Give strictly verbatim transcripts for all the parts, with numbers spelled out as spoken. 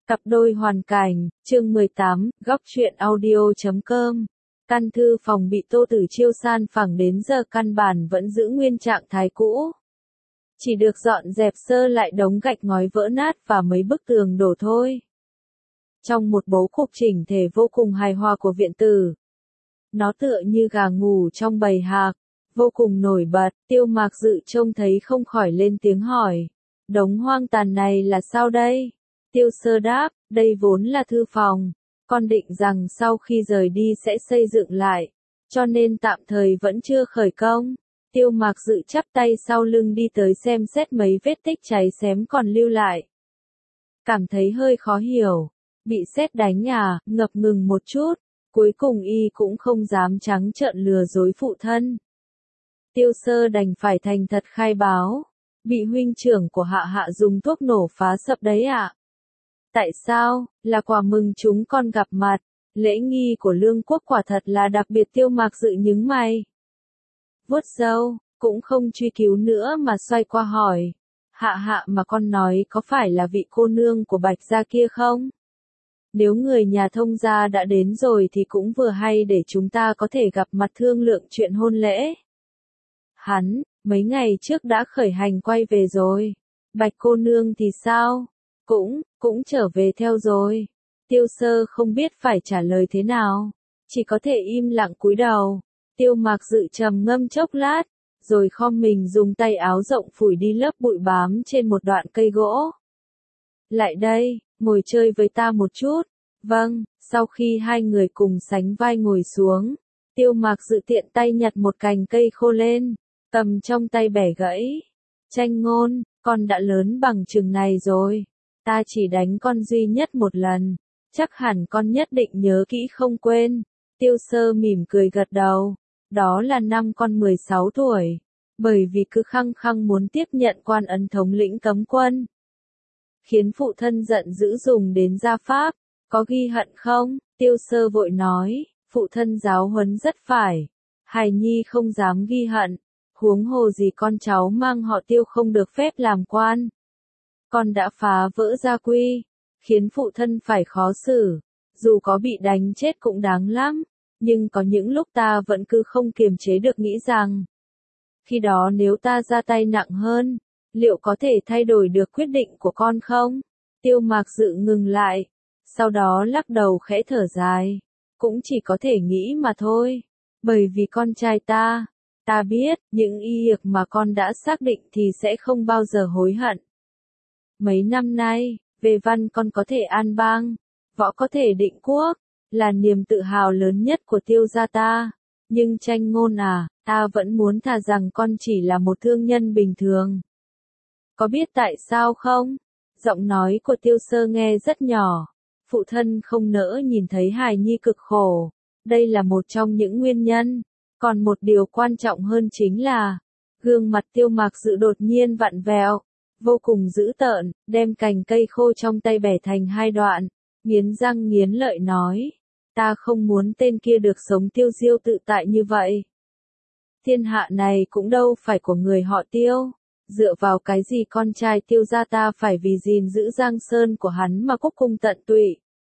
Cặp đôi hoàn cảnh, chương mười tám, góc truyện audio chấm com. Căn thư phòng bị Tô Tử Chiêu san phẳng đến giờ căn bản vẫn giữ nguyên trạng thái cũ. Chỉ được dọn dẹp sơ lại đống gạch ngói vỡ nát và mấy bức tường đổ thôi. Trong một bố cục chỉnh thể vô cùng hài hòa của viện tử. Nó tựa như gà ngủ trong bầy hạc, vô cùng nổi bật. Tiêu Mạc Dự trông thấy không khỏi lên tiếng hỏi. Đống hoang tàn này là sao đây? Tiêu Sơ đáp, đây vốn là thư phòng, con định rằng sau khi rời đi sẽ xây dựng lại, cho nên tạm thời vẫn chưa khởi công. Tiêu Mạc Dự chắp tay sau lưng đi tới xem xét mấy vết tích cháy xém còn lưu lại. Cảm thấy hơi khó hiểu, bị sét đánh à, ngập ngừng một chút, cuối cùng y cũng không dám trắng trợn lừa dối phụ thân. Tiêu Sơ đành phải thành thật khai báo, bị huynh trưởng của Hạ Hạ dùng thuốc nổ phá sập đấy ạ. À? Tại sao? Là quà mừng chúng con gặp mặt, lễ nghi của Lương Quốc quả thật là đặc biệt. Tiêu Mạc Dự nhướng mày, vuốt râu, cũng không truy cứu nữa mà xoay qua hỏi, Hạ Hạ mà con nói có phải là vị cô nương của Bạch gia kia không? Nếu người nhà Thông gia đã đến rồi thì cũng vừa hay để chúng ta có thể gặp mặt thương lượng chuyện hôn lễ. Hắn, mấy ngày trước đã khởi hành quay về rồi. Bạch cô nương thì sao? Cũng, cũng trở về theo rồi. Tiêu Sơ không biết phải trả lời thế nào, chỉ có thể im lặng cúi đầu. Tiêu Mạc Dự trầm ngâm chốc lát, rồi khom mình dùng tay áo rộng phủi đi lớp bụi bám trên một đoạn cây gỗ. Lại đây, ngồi chơi với ta một chút. Vâng, sau khi hai người cùng sánh vai ngồi xuống, Tiêu Mạc Dự tiện tay nhặt một cành cây khô lên, cầm trong tay bẻ gãy. Tranh Ngôn, con đã lớn bằng chừng này rồi. Ta chỉ đánh con duy nhất một lần, chắc hẳn con nhất định nhớ kỹ không quên. Tiêu Sơ mỉm cười gật đầu, đó là năm con mười sáu tuổi, bởi vì cứ khăng khăng muốn tiếp nhận quan ấn thống lĩnh cấm quân. Khiến phụ thân giận dữ dùng đến gia pháp, có ghi hận không? Tiêu Sơ vội nói, phụ thân giáo huấn rất phải, hài nhi không dám ghi hận, huống hồ gì con cháu mang họ Tiêu không được phép làm quan. Con đã phá vỡ gia quy, khiến phụ thân phải khó xử, dù có bị đánh chết cũng đáng lắm, nhưng có những lúc ta vẫn cứ không kiềm chế được nghĩ rằng, khi đó nếu ta ra tay nặng hơn, liệu có thể thay đổi được quyết định của con không? Tiêu Mạc Dự ngừng lại, sau đó lắc đầu khẽ thở dài, cũng chỉ có thể nghĩ mà thôi, bởi vì con trai ta, ta biết, những y việc mà con đã xác định thì sẽ không bao giờ hối hận. Mấy năm nay, về văn con có thể an bang, võ có thể định quốc, là niềm tự hào lớn nhất của Tiêu gia ta. Nhưng Tranh Ngôn à, ta vẫn muốn thà rằng con chỉ là một thương nhân bình thường. Có biết tại sao không? Giọng nói của Tiêu Sơ nghe rất nhỏ. Phụ thân không nỡ nhìn thấy hài nhi cực khổ. Đây là một trong những nguyên nhân. Còn một điều quan trọng hơn chính là, gương mặt Tiêu Mạc Dự đột nhiên vặn vẹo, vô cùng dữ tợn, đem cành cây khô trong tay bẻ thành hai đoạn, nghiến răng nghiến lợi nói, ta không muốn tên kia được sống tiêu diêu tự tại như vậy. Thiên hạ này cũng đâu phải của người họ Tiêu, dựa vào cái gì con trai Tiêu gia ta phải vì gìn giữ giang sơn của hắn mà cúc cung tận tụy.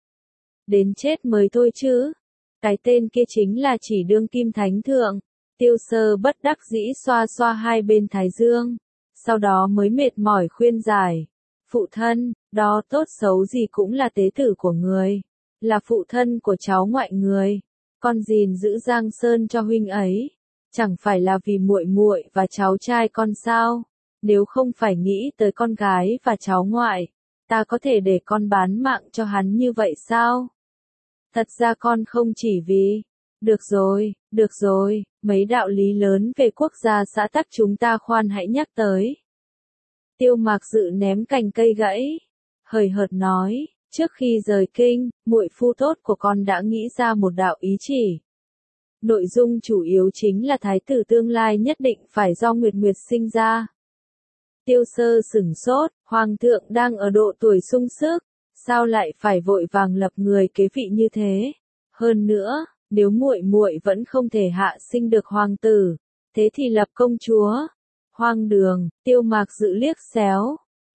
Đến chết mới thôi chứ, cái tên kia chính là chỉ đương kim thánh thượng. Tiêu Sơ bất đắc dĩ xoa xoa hai bên thái dương, sau đó mới mệt mỏi khuyên giải, phụ thân, đó tốt xấu gì cũng là tế tử của người, là phụ thân của cháu ngoại người, con gìn giữ giang sơn cho huynh ấy, chẳng phải là vì muội muội và cháu trai con sao? Nếu không phải nghĩ tới con gái và cháu ngoại, ta có thể để con bán mạng cho hắn như vậy sao? Thật ra con không chỉ vì, được rồi, được rồi, mấy đạo lý lớn về quốc gia xã tắc chúng ta khoan hãy nhắc tới. Tiêu Mạc Dự ném cành cây gãy, hời hợt nói, trước khi rời kinh, muội phu tốt của con đã nghĩ ra một đạo ý chỉ. Nội dung chủ yếu chính là thái tử tương lai nhất định phải do Nguyệt Nguyệt sinh ra. Tiêu Sơ sửng sốt, hoàng thượng đang ở độ tuổi sung sức, sao lại phải vội vàng lập người kế vị như thế? Hơn nữa, nếu muội muội vẫn không thể hạ sinh được hoàng tử, thế thì lập công chúa. Hoang đường, Tiêu Mạc Dự liếc xéo,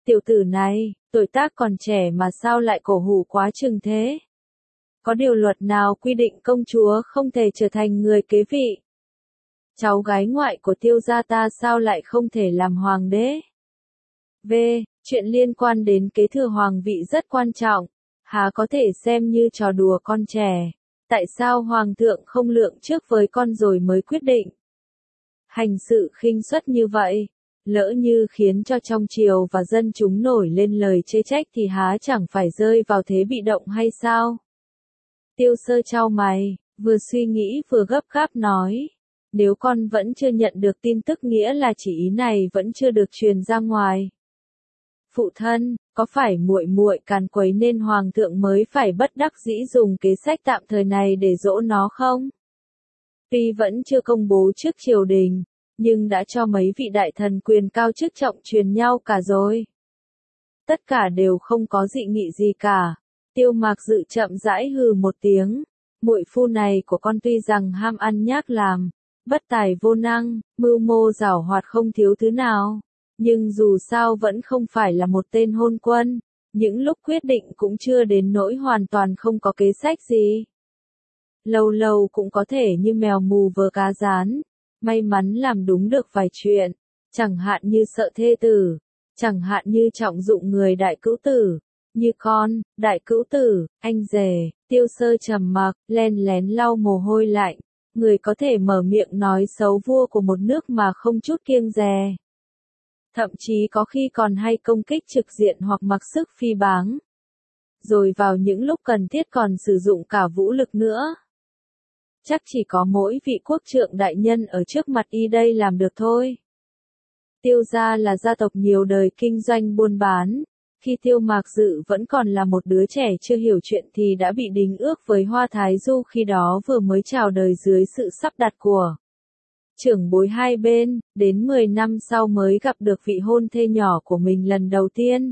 Tiểu tử này, tuổi tác còn trẻ mà sao lại cổ hủ quá chừng thế? Có điều luật nào quy định công chúa không thể trở thành người kế vị? Cháu gái ngoại của Tiêu gia ta sao lại không thể làm hoàng đế? V. Chuyện liên quan đến kế thừa hoàng vị rất quan trọng, há có thể xem như trò đùa con trẻ. Tại sao hoàng thượng không lượng trước với con rồi mới quyết định? Hành sự khinh suất như vậy, lỡ như khiến cho trong triều và dân chúng nổi lên lời chê trách thì há chẳng phải rơi vào thế bị động hay sao? Tiêu Sơ chau mày, vừa suy nghĩ vừa gấp gáp nói. Nếu con vẫn chưa nhận được tin tức nghĩa là chỉ ý này vẫn chưa được truyền ra ngoài. Phụ thân, có phải muội muội càn quấy nên hoàng thượng mới phải bất đắc dĩ dùng kế sách tạm thời này để dỗ nó không? Tuy vẫn chưa công bố trước triều đình, nhưng đã cho mấy vị đại thần quyền cao chức trọng truyền nhau cả rồi. Tất cả đều không có dị nghị gì cả. Tiêu Mạc Dự chậm rãi hừ một tiếng. Muội phu này của con tuy rằng ham ăn nhác làm, bất tài vô năng, mưu mô giảo hoạt không thiếu thứ nào, nhưng dù sao vẫn không phải là một tên hôn quân, những lúc quyết định cũng chưa đến nỗi hoàn toàn không có kế sách gì. Lâu lâu cũng có thể như mèo mù vờ cá rán, may mắn làm đúng được vài chuyện, chẳng hạn như sợ thê tử, chẳng hạn như trọng dụng người đại cữu tử, như con, đại cữu tử, anh rể. Tiêu Sơ trầm mặc, len lén lau mồ hôi lạnh, người có thể mở miệng nói xấu vua của một nước mà không chút kiêng dè. Thậm chí có khi còn hay công kích trực diện hoặc mặc sức phi báng. Rồi vào những lúc cần thiết còn sử dụng cả vũ lực nữa. Chắc chỉ có mỗi vị quốc trượng đại nhân ở trước mặt y đây làm được thôi. Tiêu gia là gia tộc nhiều đời kinh doanh buôn bán. Khi Tiêu Mạc Dự vẫn còn là một đứa trẻ chưa hiểu chuyện thì đã bị đính ước với Hoa Thái Du khi đó vừa mới chào đời dưới sự sắp đặt của trưởng bối hai bên, đến mười năm sau mới gặp được vị hôn thê nhỏ của mình lần đầu tiên.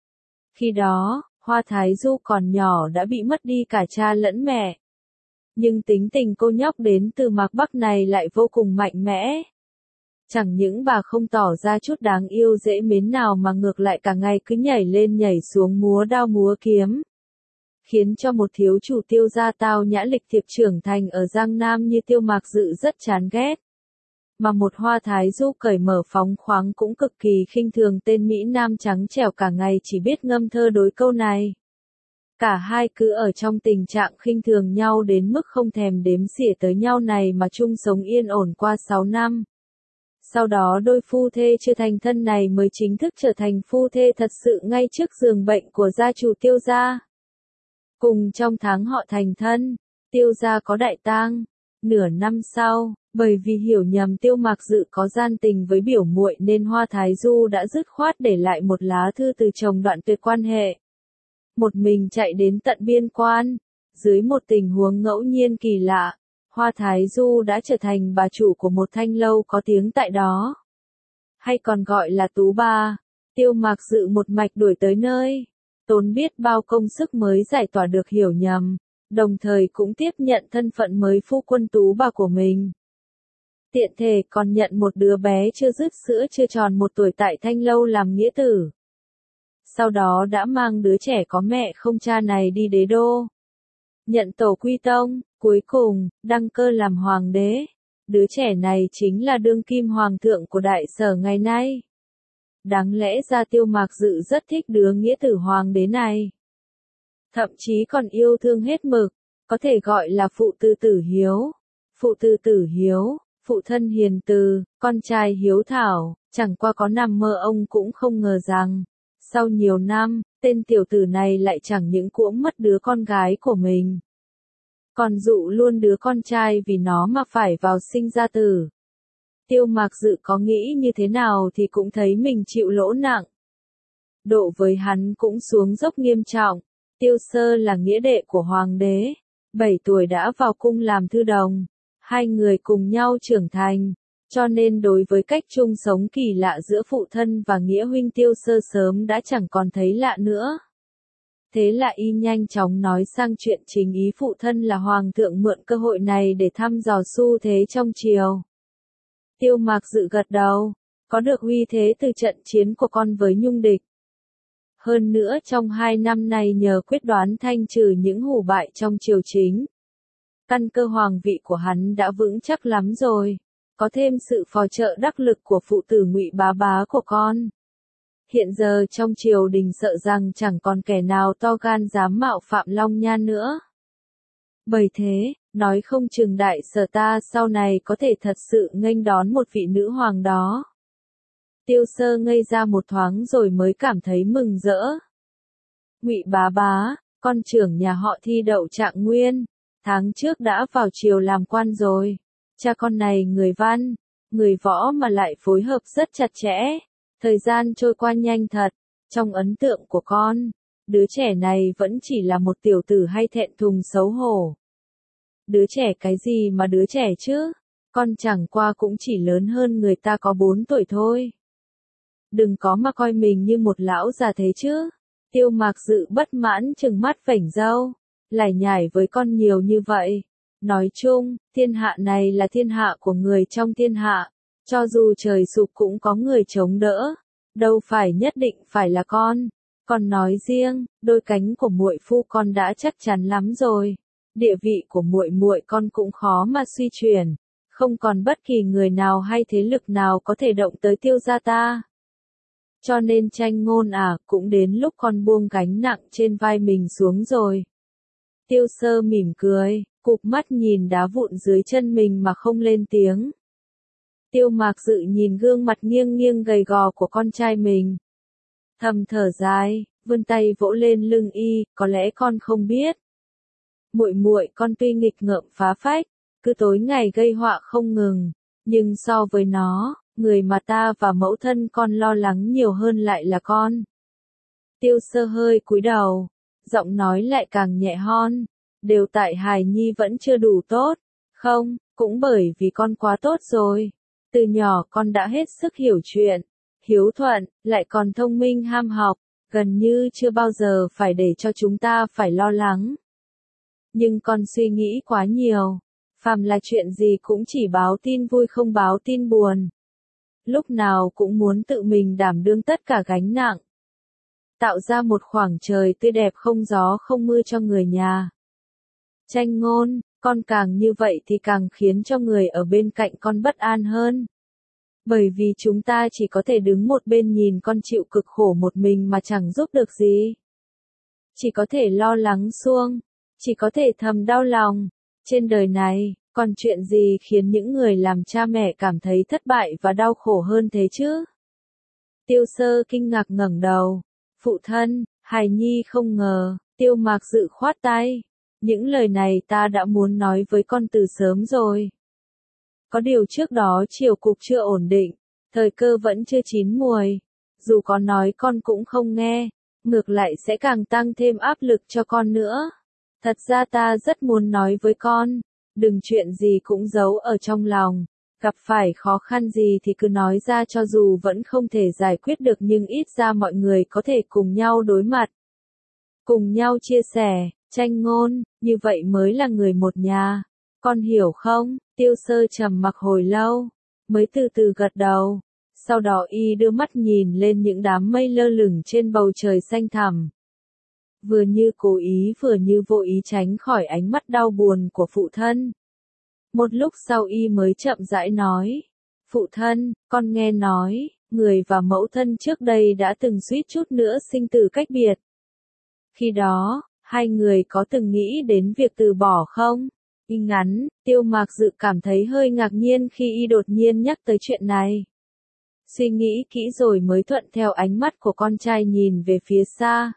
Khi đó, Hoa Thái Du còn nhỏ đã bị mất đi cả cha lẫn mẹ. Nhưng tính tình cô nhóc đến từ Mạc Bắc này lại vô cùng mạnh mẽ. Chẳng những bà không tỏ ra chút đáng yêu dễ mến nào mà ngược lại cả ngày cứ nhảy lên nhảy xuống múa đao múa kiếm. Khiến cho một thiếu chủ Tiêu gia tao nhã lịch thiệp trưởng thành ở Giang Nam như Tiêu Mạc Dự rất chán ghét. Mà một Hoa Thái Du cởi mở phóng khoáng cũng cực kỳ khinh thường tên Mỹ Nam trắng trẻo cả ngày chỉ biết ngâm thơ đối câu này. Cả hai cứ ở trong tình trạng khinh thường nhau đến mức không thèm đếm xỉa tới nhau này mà chung sống yên ổn qua sáu năm. Sau đó đôi phu thê chưa thành thân này mới chính thức trở thành phu thê thật sự ngay trước giường bệnh của gia chủ Tiêu gia. Cùng trong tháng họ thành thân, Tiêu gia có đại tang. Nửa năm sau, bởi vì hiểu nhầm Tiêu Mạc Dự có gian tình với biểu muội nên Hoa Thái Du đã dứt khoát để lại một lá thư từ chồng đoạn tuyệt quan hệ. Một mình chạy đến tận biên quan, dưới một tình huống ngẫu nhiên kỳ lạ. Hoa Thái Du đã trở thành bà chủ của một thanh lâu có tiếng tại đó. Hay còn gọi là Tú Bà. Tiêu Mạc Dự một mạch đuổi tới nơi. Tốn biết bao công sức mới giải tỏa được hiểu nhầm. Đồng thời cũng tiếp nhận thân phận mới phu quân Tú Bà của mình. Tiện thể còn nhận một đứa bé chưa dứt sữa chưa tròn một tuổi tại thanh lâu làm nghĩa tử. Sau đó đã mang đứa trẻ có mẹ không cha này đi đế đô. Nhận tổ quy tông, cuối cùng, đăng cơ làm hoàng đế. Đứa trẻ này chính là đương kim hoàng thượng của Đại Sở ngày nay. Đáng lẽ ra Tiêu Mạc Dự rất thích đứa nghĩa tử hoàng đế này. Thậm chí còn yêu thương hết mực, có thể gọi là phụ tư tử hiếu. Phụ tư tử hiếu, phụ thân hiền từ, con trai hiếu thảo, chẳng qua có nằm mơ ông cũng không ngờ rằng, sau nhiều năm, tên tiểu tử này lại chẳng những cuỗng mất đứa con gái của mình. Còn dụ luôn đứa con trai vì nó mà phải vào sinh ra tử. Tiêu Mạc Dự có nghĩ như thế nào thì cũng thấy mình chịu lỗ nặng. Độ với hắn cũng xuống dốc nghiêm trọng. Tiêu Sơ là nghĩa đệ của hoàng đế, bảy tuổi đã vào cung làm thư đồng. Hai người cùng nhau trưởng thành, cho nên đối với cách chung sống kỳ lạ giữa phụ thân và nghĩa huynh Tiêu Sơ sớm đã chẳng còn thấy lạ nữa. Thế là y nhanh chóng nói sang chuyện chính, ý phụ thân là hoàng thượng mượn cơ hội này để thăm dò xu thế trong triều. Tiêu Mạc Dự gật đầu, có được uy thế từ trận chiến của con với Nhung Địch. Hơn nữa trong hai năm này nhờ quyết đoán thanh trừ những hủ bại trong triều chính, căn cơ hoàng vị của hắn đã vững chắc lắm rồi, có thêm sự phò trợ đắc lực của phụ tử Ngụy Bá Bá của con. Hiện giờ trong triều đình sợ rằng chẳng còn kẻ nào to gan dám mạo phạm Long Nhan nữa. Bởi thế, nói không chừng đại sở ta sau này có thể thật sự nghênh đón một vị nữ hoàng đó. Tiêu Sơ ngây ra một thoáng rồi mới cảm thấy mừng rỡ. Ngụy Bá Bá, con trưởng nhà họ Thi đậu Trạng Nguyên, tháng trước đã vào triều làm quan rồi. Cha con này người văn, người võ mà lại phối hợp rất chặt chẽ. Thời gian trôi qua nhanh thật, trong ấn tượng của con, đứa trẻ này vẫn chỉ là một tiểu tử hay thẹn thùng xấu hổ. Đứa trẻ cái gì mà đứa trẻ chứ, con chẳng qua cũng chỉ lớn hơn người ta có bốn tuổi thôi. Đừng có mà coi mình như một lão già thế chứ. Tiêu Mạc Dự bất mãn trừng mắt vểnh râu, lải nhải với con nhiều như vậy. Nói chung, thiên hạ này là thiên hạ của người trong thiên hạ. Cho dù trời sụp cũng có người chống đỡ, đâu phải nhất định phải là con. Còn nói riêng, đôi cánh của muội phu con đã chắc chắn lắm rồi. Địa vị của muội muội con cũng khó mà suy chuyển, không còn bất kỳ người nào hay thế lực nào có thể động tới Tiêu gia ta. Cho nên Tranh Ngôn à, cũng đến lúc con buông gánh nặng trên vai mình xuống rồi. Tiêu Sơ mỉm cười, cụp mắt nhìn đá vụn dưới chân mình mà không lên tiếng. Tiêu Mạc Dự nhìn gương mặt nghiêng nghiêng gầy gò của con trai mình, thầm thở dài, vươn tay vỗ lên lưng y, có lẽ con không biết. Muội muội con tuy nghịch ngợm phá phách, cứ tối ngày gây họa không ngừng, nhưng so với nó, người mà ta và mẫu thân con lo lắng nhiều hơn lại là con. Tiêu Sơ hơi cúi đầu, giọng nói lại càng nhẹ hon, đều tại hài nhi vẫn chưa đủ tốt, không, cũng bởi vì con quá tốt rồi. Từ nhỏ con đã hết sức hiểu chuyện, hiếu thuận, lại còn thông minh ham học, gần như chưa bao giờ phải để cho chúng ta phải lo lắng. Nhưng con suy nghĩ quá nhiều, phàm là chuyện gì cũng chỉ báo tin vui không báo tin buồn. Lúc nào cũng muốn tự mình đảm đương tất cả gánh nặng. Tạo ra một khoảng trời tươi đẹp không gió không mưa cho người nhà. Tranh Ngôn, con càng như vậy thì càng khiến cho người ở bên cạnh con bất an hơn. Bởi vì chúng ta chỉ có thể đứng một bên nhìn con chịu cực khổ một mình mà chẳng giúp được gì. Chỉ có thể lo lắng suông, chỉ có thể thầm đau lòng. Trên đời này, còn chuyện gì khiến những người làm cha mẹ cảm thấy thất bại và đau khổ hơn thế chứ? Tiêu Sơ kinh ngạc ngẩng đầu. Phụ thân, hài nhi không ngờ. Tiêu Mạc Dự khoát tay. Những lời này ta đã muốn nói với con từ sớm rồi. Có điều trước đó triều cục chưa ổn định, thời cơ vẫn chưa chín muồi. Dù có nói con cũng không nghe, ngược lại sẽ càng tăng thêm áp lực cho con nữa. Thật ra ta rất muốn nói với con, đừng chuyện gì cũng giấu ở trong lòng. Gặp phải khó khăn gì thì cứ nói ra, cho dù vẫn không thể giải quyết được nhưng ít ra mọi người có thể cùng nhau đối mặt. Cùng nhau chia sẻ. Tranh Ngôn, như vậy mới là người một nhà. Con hiểu không? Tiêu Sơ trầm mặc hồi lâu, mới từ từ gật đầu. Sau đó y đưa mắt nhìn lên những đám mây lơ lửng trên bầu trời xanh thẳm. Vừa như cố ý vừa như vô ý tránh khỏi ánh mắt đau buồn của phụ thân. Một lúc sau y mới chậm rãi nói. Phụ thân, con nghe nói, người và mẫu thân trước đây đã từng suýt chút nữa sinh tử cách biệt. Khi đó, hai người có từng nghĩ đến việc từ bỏ không? Y ngắn, Tiêu Mạc Dự cảm thấy hơi ngạc nhiên khi y đột nhiên nhắc tới chuyện này. Suy nghĩ kỹ rồi mới thuận theo ánh mắt của con trai nhìn về phía xa.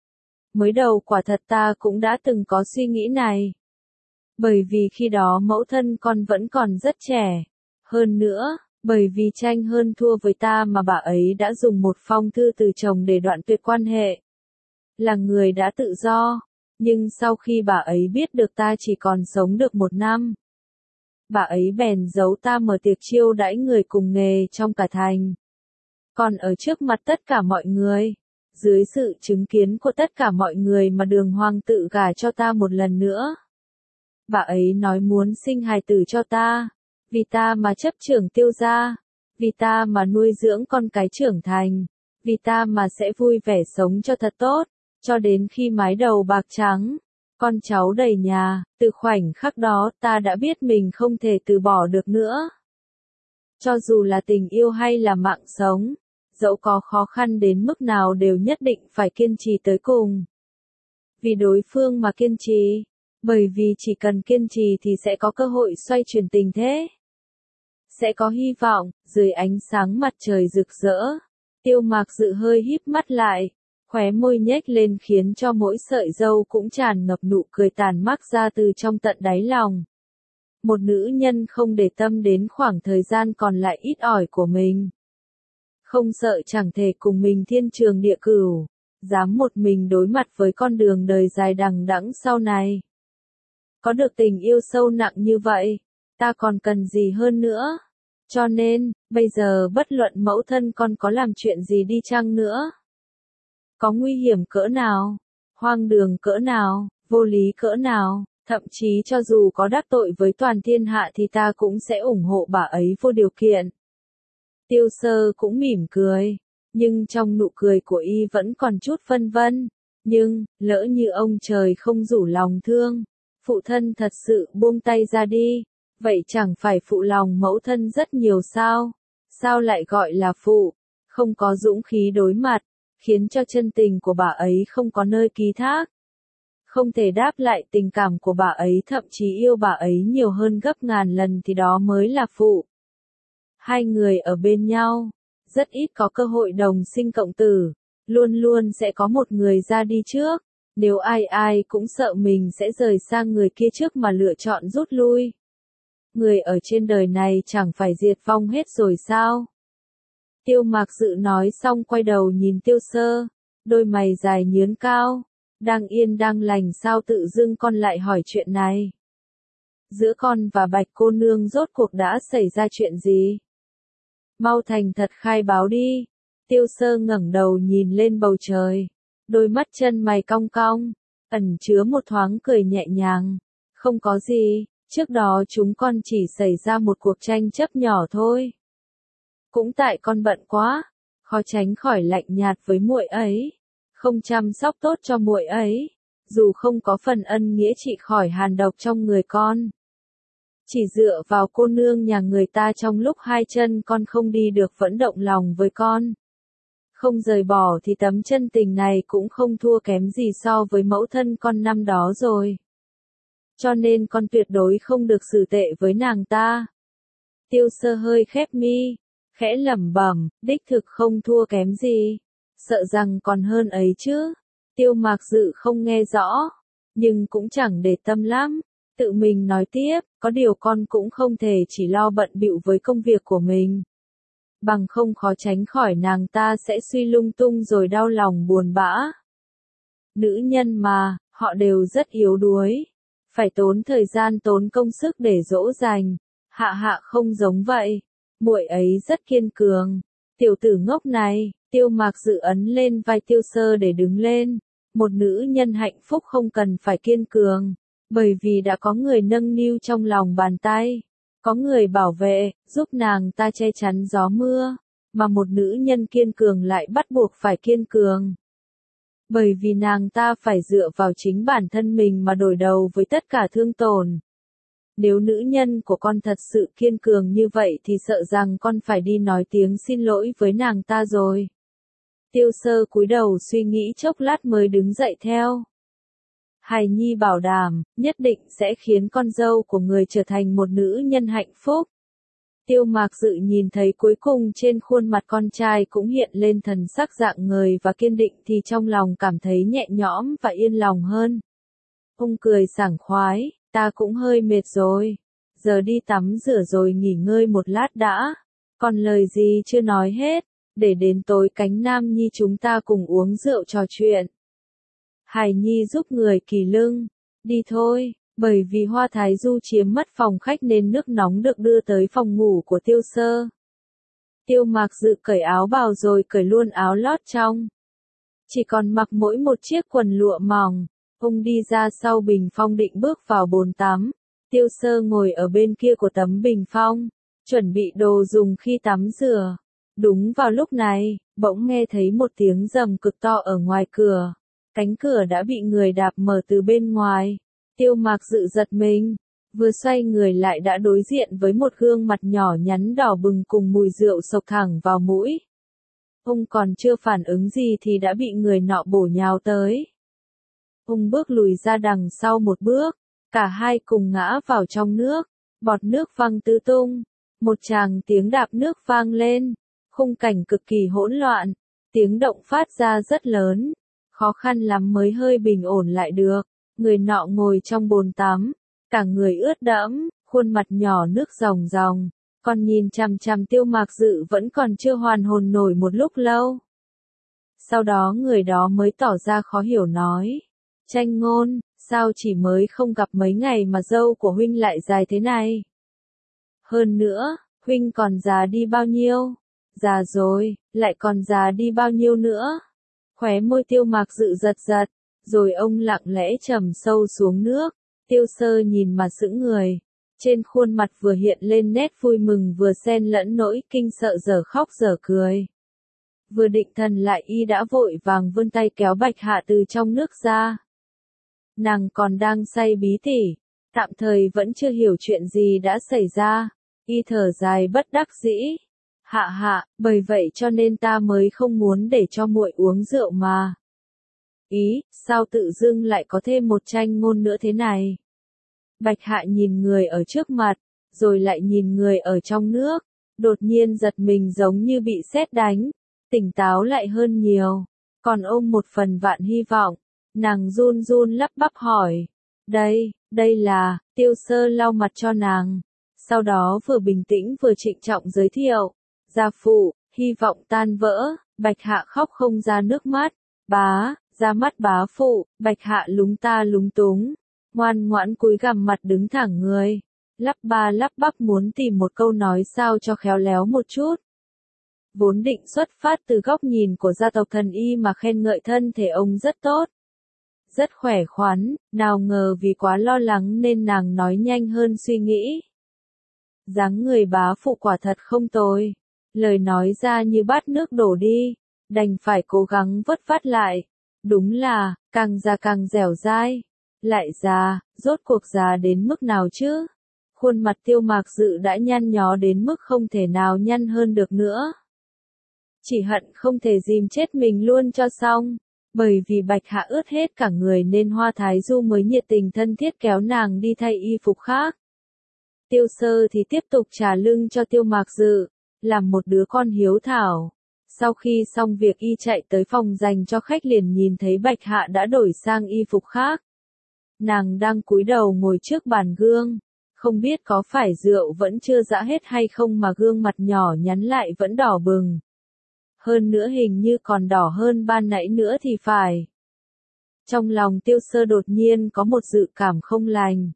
Mới đầu quả thật ta cũng đã từng có suy nghĩ này. Bởi vì khi đó mẫu thân con vẫn còn rất trẻ. Hơn nữa, bởi vì Tranh hơn thua với ta mà bà ấy đã dùng một phong thư từ chồng để đoạn tuyệt quan hệ. Là người đã tự do. Nhưng sau khi bà ấy biết được ta chỉ còn sống được một năm, bà ấy bèn giấu ta mở tiệc chiêu đãi người cùng nghề trong cả thành. Còn ở trước mặt tất cả mọi người, dưới sự chứng kiến của tất cả mọi người mà Đường Hoàng tự gả cho ta một lần nữa. Bà ấy nói muốn sinh hài tử cho ta, vì ta mà chấp trưởng Tiêu gia, vì ta mà nuôi dưỡng con cái trưởng thành, vì ta mà sẽ vui vẻ sống cho thật tốt, cho đến khi mái đầu bạc trắng, con cháu đầy nhà, từ khoảnh khắc đó ta đã biết mình không thể từ bỏ được nữa. Cho dù là tình yêu hay là mạng sống, dẫu có khó khăn đến mức nào đều nhất định phải kiên trì tới cùng. Vì đối phương mà kiên trì, bởi vì chỉ cần kiên trì thì sẽ có cơ hội xoay chuyển tình thế. Sẽ có hy vọng, dưới ánh sáng mặt trời rực rỡ. Tiêu Mạc Dự hơi híp mắt lại, khóe môi nhếch lên khiến cho mỗi sợi râu cũng tràn ngập nụ cười tàn mát ra từ trong tận đáy lòng. Một nữ nhân không để tâm đến khoảng thời gian còn lại ít ỏi của mình. Không sợ chẳng thể cùng mình thiên trường địa cửu, dám một mình đối mặt với con đường đời dài đằng đẵng sau này. Có được tình yêu sâu nặng như vậy, ta còn cần gì hơn nữa? Cho nên, bây giờ bất luận mẫu thân con có làm chuyện gì đi chăng nữa, có nguy hiểm cỡ nào, hoang đường cỡ nào, vô lý cỡ nào, thậm chí cho dù có đắc tội với toàn thiên hạ thì ta cũng sẽ ủng hộ bà ấy vô điều kiện. Tiêu Sơ cũng mỉm cười, nhưng trong nụ cười của y vẫn còn chút phân vân. Nhưng, lỡ như ông trời không rủ lòng thương, phụ thân thật sự buông tay ra đi, vậy chẳng phải phụ lòng mẫu thân rất nhiều sao? Sao lại gọi là phụ? Không có dũng khí đối mặt, khiến cho chân tình của bà ấy không có nơi ký thác. Không thể đáp lại tình cảm của bà ấy, thậm chí yêu bà ấy nhiều hơn gấp ngàn lần thì đó mới là phụ. Hai người ở bên nhau, rất ít có cơ hội đồng sinh cộng tử, luôn luôn sẽ có một người ra đi trước, nếu ai ai cũng sợ mình sẽ rời sang người kia trước mà lựa chọn rút lui. Người ở trên đời này chẳng phải diệt vong hết rồi sao? Tiêu Mạc Dự nói xong quay đầu nhìn Tiêu Sơ, đôi mày dài nhướn cao, đang yên đang lành sao tự dưng con lại hỏi chuyện này? Giữa con và Bạch cô nương rốt cuộc đã xảy ra chuyện gì? Mau thành thật khai báo đi. Tiêu Sơ ngẩng đầu nhìn lên bầu trời, đôi mắt chân mày cong cong, ẩn chứa một thoáng cười nhẹ nhàng. Không có gì, trước đó chúng con chỉ xảy ra một cuộc tranh chấp nhỏ thôi. Cũng tại con bận quá, khó tránh khỏi lạnh nhạt với muội ấy, không chăm sóc tốt cho muội ấy, dù không có phần ân nghĩa trị khỏi hàn độc trong người con. Chỉ dựa vào cô nương nhà người ta trong lúc hai chân con không đi được vẫn động lòng với con. Không rời bỏ thì tấm chân tình này cũng không thua kém gì so với mẫu thân con năm đó rồi. Cho nên con tuyệt đối không được xử tệ với nàng ta. Tiêu Sơ hơi khép mi, khẽ lẩm bẩm, đích thực không thua kém gì, sợ rằng còn hơn ấy chứ. Tiêu Mạc Dự không nghe rõ, nhưng cũng chẳng để tâm lắm, tự mình nói tiếp, có điều con cũng không thể chỉ lo bận bịu với công việc của mình. Bằng không khó tránh khỏi nàng ta sẽ suy lung tung rồi đau lòng buồn bã. Nữ nhân mà, họ đều rất yếu đuối, phải tốn thời gian tốn công sức để dỗ dành. Hạ Hạ không giống vậy, muội ấy rất kiên cường. Tiểu tử ngốc này, Tiêu Mạc Dự ấn lên vai Tiêu Sơ để đứng lên. Một nữ nhân hạnh phúc không cần phải kiên cường, bởi vì đã có người nâng niu trong lòng bàn tay, có người bảo vệ, giúp nàng ta che chắn gió mưa, mà một nữ nhân kiên cường lại bắt buộc phải kiên cường. Bởi vì nàng ta phải dựa vào chính bản thân mình mà đối đầu với tất cả thương tổn. Nếu nữ nhân của con thật sự kiên cường như vậy thì sợ rằng con phải đi nói tiếng xin lỗi với nàng ta rồi. Tiêu Sơ cúi đầu suy nghĩ chốc lát mới đứng dậy theo. Hài Nhi bảo đảm, nhất định sẽ khiến con dâu của người trở thành một nữ nhân hạnh phúc. Tiêu Mạc Dự nhìn thấy cuối cùng trên khuôn mặt con trai cũng hiện lên thần sắc rạng ngời và kiên định thì trong lòng cảm thấy nhẹ nhõm và yên lòng hơn. Ông cười sảng khoái, ta cũng hơi mệt rồi, giờ đi tắm rửa rồi nghỉ ngơi một lát đã, còn lời gì chưa nói hết, để đến tối cánh Nam Nhi chúng ta cùng uống rượu trò chuyện. Hài Nhi giúp người kỳ lưng, đi thôi, bởi vì Hoa Thái Du chiếm mất phòng khách nên nước nóng được đưa tới phòng ngủ của Tiêu Sơ. Tiêu Mạc Dự cởi áo bào rồi cởi luôn áo lót trong. Chỉ còn mặc mỗi một chiếc quần lụa mỏng, ông đi ra sau bình phong định bước vào bồn tắm. Tiêu Sơ ngồi ở bên kia của tấm bình phong, chuẩn bị đồ dùng khi tắm rửa. Đúng vào lúc này, bỗng nghe thấy một tiếng rầm cực to ở ngoài cửa. Cánh cửa đã bị người đạp mở từ bên ngoài. Tiêu Mạc Dự giật mình, vừa xoay người lại đã đối diện với một gương mặt nhỏ nhắn đỏ bừng cùng mùi rượu sộc thẳng vào mũi. Ông còn chưa phản ứng gì thì đã bị người nọ bổ nhào tới. Ông bước lùi ra đằng sau một bước, cả hai cùng ngã vào trong nước, bọt nước văng tứ tung. Một tràng tiếng đạp nước vang lên, khung cảnh cực kỳ hỗn loạn, tiếng động phát ra rất lớn, khó khăn lắm mới hơi bình ổn lại được. Người nọ ngồi trong bồn tắm, cả người ướt đẫm, khuôn mặt nhỏ nước ròng ròng, còn nhìn chằm chằm Tiêu Mạc Dự vẫn còn chưa hoàn hồn nổi một lúc lâu. Sau đó người đó mới tỏ ra khó hiểu nói, Tranh Ngôn, sao chỉ mới không gặp mấy ngày mà râu của huynh lại dài thế này? Hơn nữa, huynh còn già đi bao nhiêu? Già rồi, lại còn già đi bao nhiêu nữa? Khóe môi Tiêu Mạc Dự giật giật, rồi ông lặng lẽ trầm sâu xuống nước. Tiêu Sơ nhìn mà sững người, trên khuôn mặt vừa hiện lên nét vui mừng vừa xen lẫn nỗi kinh sợ dở khóc dở cười. Vừa định thần lại y đã vội vàng vươn tay kéo Bạch Hạ từ trong nước ra. Nàng còn đang say bí tỉ, tạm thời vẫn chưa hiểu chuyện gì đã xảy ra, y thở dài bất đắc dĩ. Hạ hạ, bởi vậy cho nên ta mới không muốn để cho muội uống rượu mà. Ý, sao tự dưng lại có thêm một Tranh Ngôn nữa thế này? Bạch Hạ nhìn người ở trước mặt, rồi lại nhìn người ở trong nước, đột nhiên giật mình giống như bị sét đánh, tỉnh táo lại hơn nhiều, còn ôm một phần vạn hy vọng, nàng run run lắp bắp hỏi, đây, đây là, Tiêu Sơ lau mặt cho nàng, sau đó vừa bình tĩnh vừa trịnh trọng giới thiệu, gia phụ, hy vọng tan vỡ. Bạch Hạ khóc không ra nước mắt, bá, ra mắt bá phụ. Bạch Hạ lúng ta lúng túng, ngoan ngoãn cúi gằm mặt đứng thẳng người, lắp ba lắp bắp muốn tìm một câu nói sao cho khéo léo một chút. Vốn định xuất phát từ góc nhìn của gia tộc Thần Y mà khen ngợi thân thể ông rất tốt, rất khỏe khoắn, nào ngờ vì quá lo lắng nên nàng nói nhanh hơn suy nghĩ. Dáng người bá phụ quả thật không tồi, lời nói ra như bát nước đổ đi, đành phải cố gắng vớt vát lại. Đúng là, càng già càng dẻo dai, lại già, rốt cuộc già đến mức nào chứ? Khuôn mặt Tiêu Mạc Dự đã nhăn nhó đến mức không thể nào nhăn hơn được nữa. Chỉ hận không thể dìm chết mình luôn cho xong, bởi vì Bạch Hạ ướt hết cả người nên Hoa Thái Du mới nhiệt tình thân thiết kéo nàng đi thay y phục khác. Tiêu Sơ thì tiếp tục trả lưng cho Tiêu Mạc Dự, làm một đứa con hiếu thảo. Sau khi xong việc y chạy tới phòng dành cho khách liền nhìn thấy Bạch Hạ đã đổi sang y phục khác. Nàng đang cúi đầu ngồi trước bàn gương, không biết có phải rượu vẫn chưa giã hết hay không mà gương mặt nhỏ nhắn lại vẫn đỏ bừng. Hơn nữa hình như còn đỏ hơn ban nãy nữa thì phải. Trong lòng Tiêu Sơ đột nhiên có một dự cảm không lành.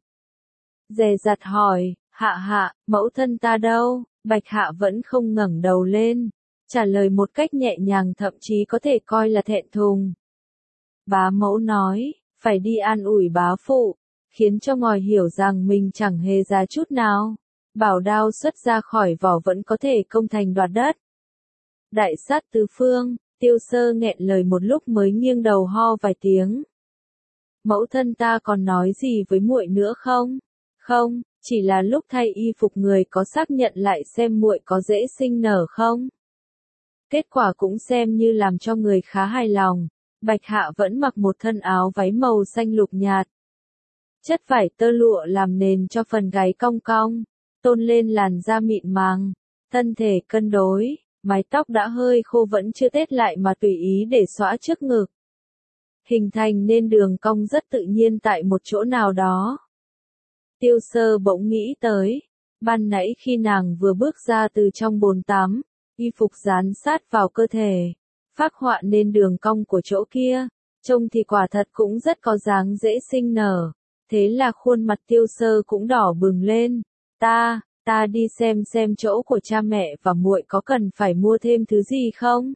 Dè dặt hỏi, Hạ hạ, mẫu thân ta đâu? Bạch Hạ vẫn không ngẩng đầu lên, trả lời một cách nhẹ nhàng thậm chí có thể coi là thẹn thùng. Bá mẫu nói, phải đi an ủi bá phụ, khiến cho ngòi hiểu rằng mình chẳng hề già chút nào. Bảo đao xuất ra khỏi vỏ vẫn có thể công thành đoạt đất. Đại sát tứ phương, Tiêu Sơ nghẹn lời một lúc mới nghiêng đầu ho vài tiếng. Mẫu thân ta còn nói gì với muội nữa không? Không, chỉ là lúc thay y phục người có xác nhận lại xem muội có dễ sinh nở không? Kết quả cũng xem như làm cho người khá hài lòng. Bạch Hạ vẫn mặc một thân áo váy màu xanh lục nhạt. Chất vải tơ lụa làm nền cho phần gáy cong cong, tôn lên làn da mịn màng, thân thể cân đối, mái tóc đã hơi khô vẫn chưa tết lại mà tùy ý để xõa trước ngực. Hình thành nên đường cong rất tự nhiên tại một chỗ nào đó. Tiêu Sơ bỗng nghĩ tới, ban nãy khi nàng vừa bước ra từ trong bồn tắm, y phục dán sát vào cơ thể, phác họa nên đường cong của chỗ kia, trông thì quả thật cũng rất có dáng dễ sinh nở, thế là khuôn mặt Tiêu Sơ cũng đỏ bừng lên, ta, ta đi xem xem chỗ của cha mẹ và muội có cần phải mua thêm thứ gì không?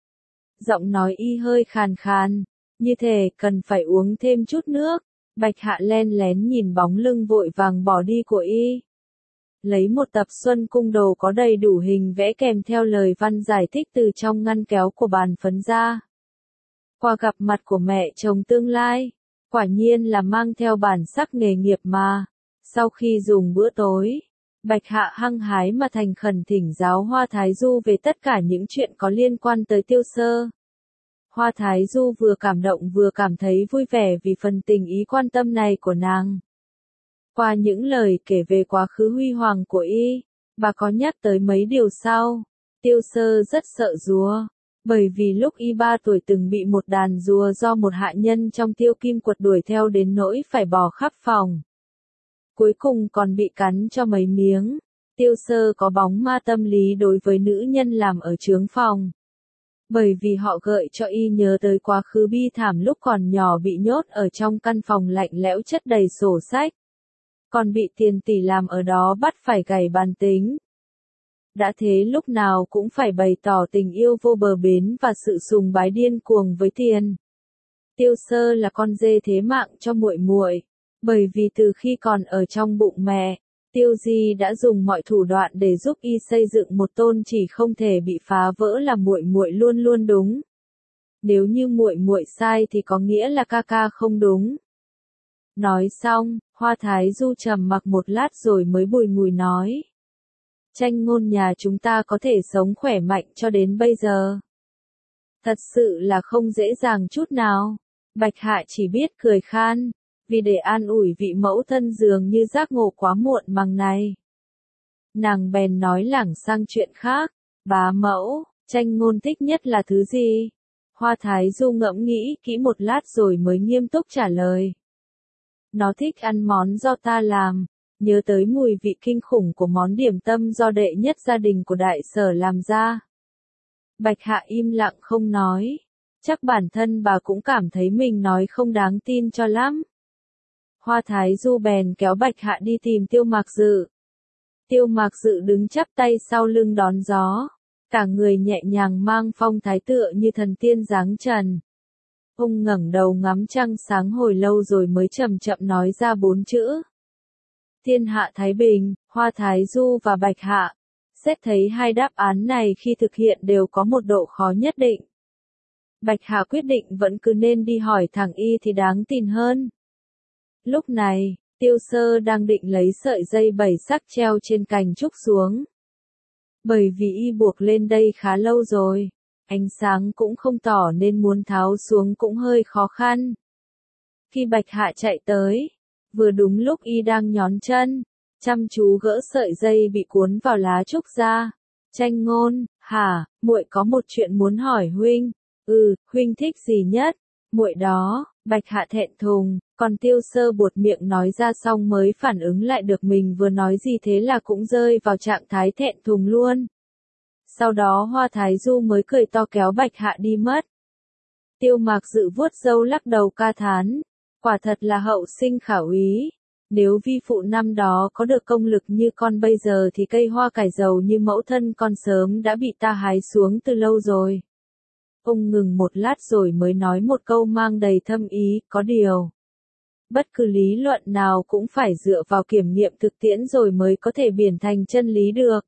Giọng nói y hơi khàn khàn, như thể cần phải uống thêm chút nước. Bạch Hạ len lén nhìn bóng lưng vội vàng bỏ đi của y. lấy một tập Xuân Cung Đồ có đầy đủ hình vẽ kèm theo lời văn giải thích từ trong ngăn kéo của bàn phấn ra. Qua gặp mặt của mẹ chồng tương lai, quả nhiên là mang theo bản sắc nghề nghiệp mà. Sau khi dùng bữa tối, Bạch Hạ hăng hái mà thành khẩn thỉnh giáo Hoa Thái Du về tất cả những chuyện có liên quan tới Tiêu Sơ. Hoa Thái Du vừa cảm động vừa cảm thấy vui vẻ vì phần tình ý quan tâm này của nàng. Qua những lời kể về quá khứ huy hoàng của y, bà có nhắc tới mấy điều sau. Tiêu Sơ rất sợ rùa, bởi vì lúc y ba tuổi từng bị một đàn rùa do một hạ nhân trong Tiêu Kim Quật đuổi theo đến nỗi phải bò khắp phòng. Cuối cùng còn bị cắn cho mấy miếng. Tiêu Sơ có bóng ma tâm lý đối với nữ nhân làm ở trướng phòng. Bởi vì họ gợi cho y nhớ tới quá khứ bi thảm lúc còn nhỏ bị nhốt ở trong căn phòng lạnh lẽo chất đầy sổ sách. Còn bị tiền tỷ làm ở đó bắt phải gảy bàn tính. Đã thế lúc nào cũng phải bày tỏ tình yêu vô bờ bến và sự sùng bái điên cuồng với tiền. Tiêu Sơ là con dê thế mạng cho muội muội, bởi vì từ khi còn ở trong bụng mẹ, Tiêu Di đã dùng mọi thủ đoạn để giúp y xây dựng một tôn chỉ không thể bị phá vỡ là muội muội luôn luôn đúng. Nếu như muội muội sai thì có nghĩa là ca ca không đúng. Nói xong, Hoa Thái Du trầm mặc một lát rồi mới bùi ngùi nói. Tranh Ngôn nhà chúng ta có thể sống khỏe mạnh cho đến bây giờ. Thật sự là không dễ dàng chút nào. Bạch Hạ chỉ biết cười khan, vì để an ủi vị mẫu thân dường như giác ngộ quá muộn màng này. Nàng bèn nói lảng sang chuyện khác. Bá mẫu, Tranh Ngôn thích nhất là thứ gì? Hoa Thái Du ngẫm nghĩ kỹ một lát rồi mới nghiêm túc trả lời. Nó thích ăn món do ta làm, nhớ tới mùi vị kinh khủng của món điểm tâm do đệ nhất gia đình của đại sở làm ra. Bạch Hạ im lặng không nói, chắc bản thân bà cũng cảm thấy mình nói không đáng tin cho lắm. Hoa Thái Du bèn kéo Bạch Hạ đi tìm Tiêu Mạc Dự. Tiêu Mạc Dự đứng chắp tay sau lưng đón gió, cả người nhẹ nhàng mang phong thái tựa như thần tiên giáng trần. Ông ngẩng đầu ngắm trăng sáng hồi lâu rồi mới chậm chậm nói ra bốn chữ. Thiên hạ thái bình. Hoa Thái Du và Bạch Hạ xét thấy hai đáp án này khi thực hiện đều có một độ khó nhất định. Bạch Hạ quyết định vẫn cứ nên đi hỏi thằng y thì đáng tin hơn. Lúc này, Tiêu Sơ đang định lấy sợi dây bảy sắc treo trên cành trúc xuống. Bởi vì y buộc lên đây khá lâu rồi, ánh sáng cũng không tỏ nên muốn tháo xuống cũng hơi khó khăn. Khi Bạch Hạ chạy tới, vừa đúng lúc y đang nhón chân, chăm chú gỡ sợi dây bị cuốn vào lá trúc ra. Tranh Ngôn, hả, muội có một chuyện muốn hỏi huynh. Ừ, huynh thích gì nhất? Muội đó. Bạch Hạ thẹn thùng, còn Tiêu Sơ buột miệng nói ra xong mới phản ứng lại được mình vừa nói gì, thế là cũng rơi vào trạng thái thẹn thùng luôn. Sau đó Hoa Thái Du mới cười to kéo Bạch Hạ đi mất. Tiêu Mạc Dự vuốt râu lắc đầu ca thán, quả thật là hậu sinh khả úy. Nếu vi phụ năm đó có được công lực như con bây giờ thì cây hoa cải dầu như mẫu thân con sớm đã bị ta hái xuống từ lâu rồi. Ông ngừng một lát rồi mới nói một câu mang đầy thâm ý, có điều. Bất cứ lý luận nào cũng phải dựa vào kiểm nghiệm thực tiễn rồi mới có thể biển thành chân lý được.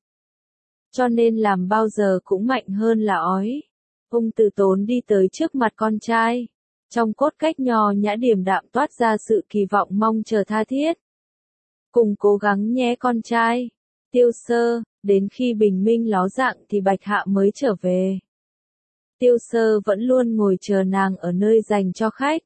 Cho nên làm bao giờ cũng mạnh hơn là ói. Ông từ tốn đi tới trước mặt con trai. Trong cốt cách nho nhã điềm đạm toát ra sự kỳ vọng mong chờ tha thiết. Cùng cố gắng nhé con trai. Tiêu Sơ, đến khi bình minh ló dạng thì Bạch Hạ mới trở về. Tiêu Sơ vẫn luôn ngồi chờ nàng ở nơi dành cho khách.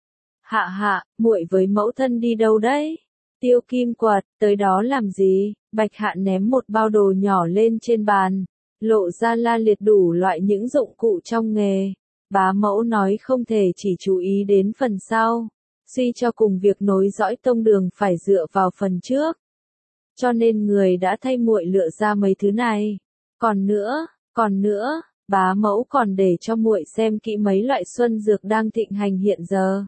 Hạ hạ, muội với mẫu thân đi đâu đấy? Tiêu Kim Quật, tới đó làm gì? Bạch Hạ ném một bao đồ nhỏ lên trên bàn, lộ ra la liệt đủ loại những dụng cụ trong nghề. Bá mẫu nói không thể chỉ chú ý đến phần sau, suy cho cùng việc nối dõi tông đường phải dựa vào phần trước. Cho nên người đã thay muội lựa ra mấy thứ này. Còn nữa, còn nữa, bá mẫu còn để cho muội xem kỹ mấy loại xuân dược đang thịnh hành hiện giờ.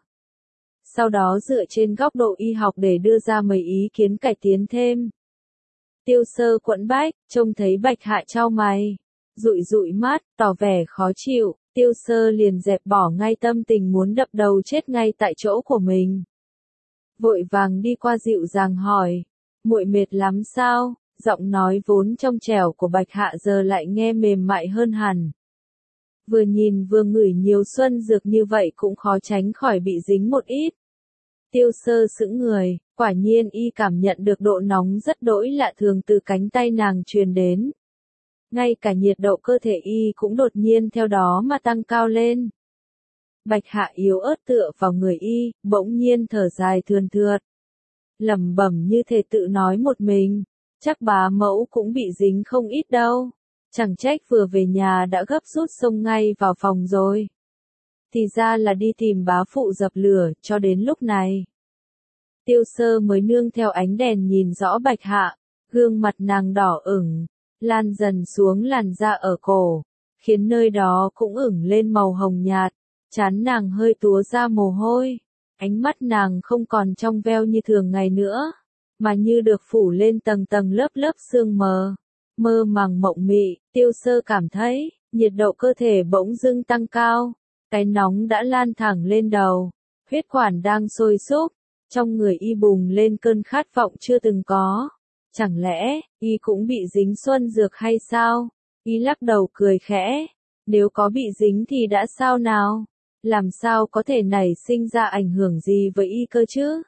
Sau đó dựa trên góc độ y học để đưa ra mấy ý kiến cải tiến thêm. Tiêu Sơ quẫn bách, trông thấy Bạch Hạ chau mày, dụi dụi mắt, tỏ vẻ khó chịu. Tiêu Sơ liền dẹp bỏ ngay tâm tình muốn đập đầu chết ngay tại chỗ của mình. Vội vàng đi qua dịu dàng hỏi, muội mệt lắm sao? Giọng nói vốn trong trẻo của Bạch Hạ giờ lại nghe mềm mại hơn hẳn. Vừa nhìn vừa ngửi nhiều xuân dược như vậy cũng khó tránh khỏi bị dính một ít. Tiêu Sơ sững người, quả nhiên y cảm nhận được độ nóng rất đỗi lạ thường từ cánh tay nàng truyền đến. Ngay cả nhiệt độ cơ thể y cũng đột nhiên theo đó mà tăng cao lên. Bạch Hạ yếu ớt tựa vào người y, bỗng nhiên thở dài thườn thượt. Lẩm bẩm như thể tự nói một mình, chắc bá mẫu cũng bị dính không ít đâu. Chẳng trách vừa về nhà đã gấp rút xông ngay vào phòng rồi. Thì ra là đi tìm bá phụ dập lửa, cho đến lúc này. Tiêu Sơ mới nương theo ánh đèn nhìn rõ Bạch Hạ, gương mặt nàng đỏ ửng, lan dần xuống làn da ở cổ, khiến nơi đó cũng ửng lên màu hồng nhạt, trán nàng hơi túa ra mồ hôi, ánh mắt nàng không còn trong veo như thường ngày nữa, mà như được phủ lên tầng tầng lớp lớp sương mờ, mơ màng mộng mị. Tiêu Sơ cảm thấy, nhiệt độ cơ thể bỗng dưng tăng cao, cái nóng đã lan thẳng lên đầu, huyết quản đang sôi sục, trong người y bùng lên cơn khát vọng chưa từng có. Chẳng lẽ, y cũng bị dính xuân dược hay sao? Y lắc đầu cười khẽ, nếu có bị dính thì đã sao nào? Làm sao có thể nảy sinh ra ảnh hưởng gì với y cơ chứ?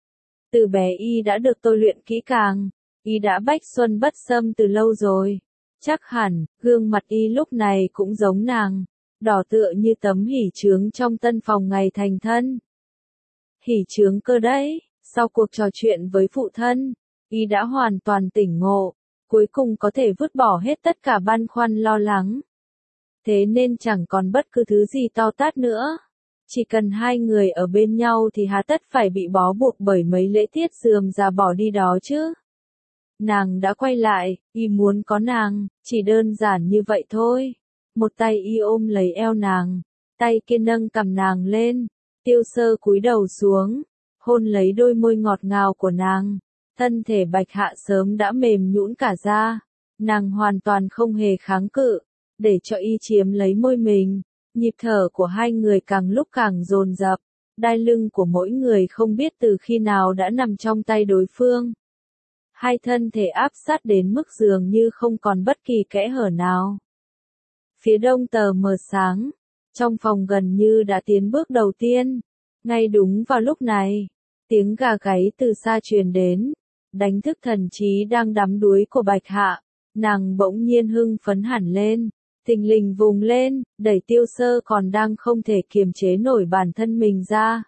Từ bé y đã được tôi luyện kỹ càng, y đã bách xuân bất xâm từ lâu rồi. Chắc hẳn, gương mặt y lúc này cũng giống nàng, đỏ tựa như tấm hỉ chướng trong tân phòng ngày thành thân. Hỉ chướng cơ đấy, sau cuộc trò chuyện với phụ thân, y đã hoàn toàn tỉnh ngộ, cuối cùng có thể vứt bỏ hết tất cả băn khoăn lo lắng. Thế nên chẳng còn bất cứ thứ gì to tát nữa. Chỉ cần hai người ở bên nhau thì hà tất phải bị bó buộc bởi mấy lễ tiết rườm rà bỏ đi đó chứ. Nàng đã quay lại, y muốn có nàng, chỉ đơn giản như vậy thôi. Một tay y ôm lấy eo nàng, tay kia nâng cằm nàng lên. Tiêu Sơ cúi đầu xuống, hôn lấy đôi môi ngọt ngào của nàng. Thân thể Bạch Hạ sớm đã mềm nhũn cả ra, nàng hoàn toàn không hề kháng cự, để cho y chiếm lấy môi mình. Nhịp thở của hai người càng lúc càng dồn dập, đai lưng của mỗi người không biết từ khi nào đã nằm trong tay đối phương. Hai thân thể áp sát đến mức dường như không còn bất kỳ kẽ hở nào. Phía đông tờ mờ sáng, trong phòng gần như đã tiến bước đầu tiên. Ngay đúng vào lúc này, tiếng gà gáy từ xa truyền đến, đánh thức thần trí đang đắm đuối của Bạch Hạ. Nàng bỗng nhiên hưng phấn hẳn lên, thình lình vùng lên, đẩy Tiêu Sơ còn đang không thể kiềm chế nổi bản thân mình ra.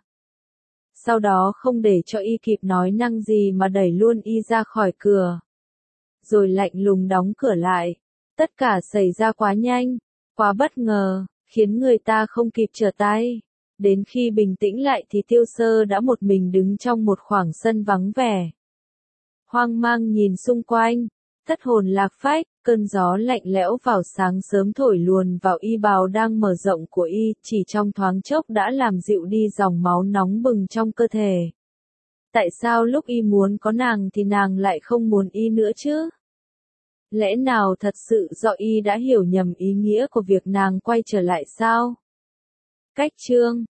Sau đó không để cho y kịp nói năng gì mà đẩy luôn y ra khỏi cửa. Rồi lạnh lùng đóng cửa lại. Tất cả xảy ra quá nhanh, quá bất ngờ, khiến người ta không kịp trở tay. Đến khi bình tĩnh lại thì Tiêu Sơ đã một mình đứng trong một khoảng sân vắng vẻ. Hoang mang nhìn xung quanh, thất hồn lạc phách, cơn gió lạnh lẽo vào sáng sớm thổi luồn vào y bào đang mở rộng của y, chỉ trong thoáng chốc đã làm dịu đi dòng máu nóng bừng trong cơ thể. Tại sao lúc y muốn có nàng thì nàng lại không muốn y nữa chứ? Lẽ nào thật sự do y đã hiểu nhầm ý nghĩa của việc nàng quay trở lại sao? Cách chương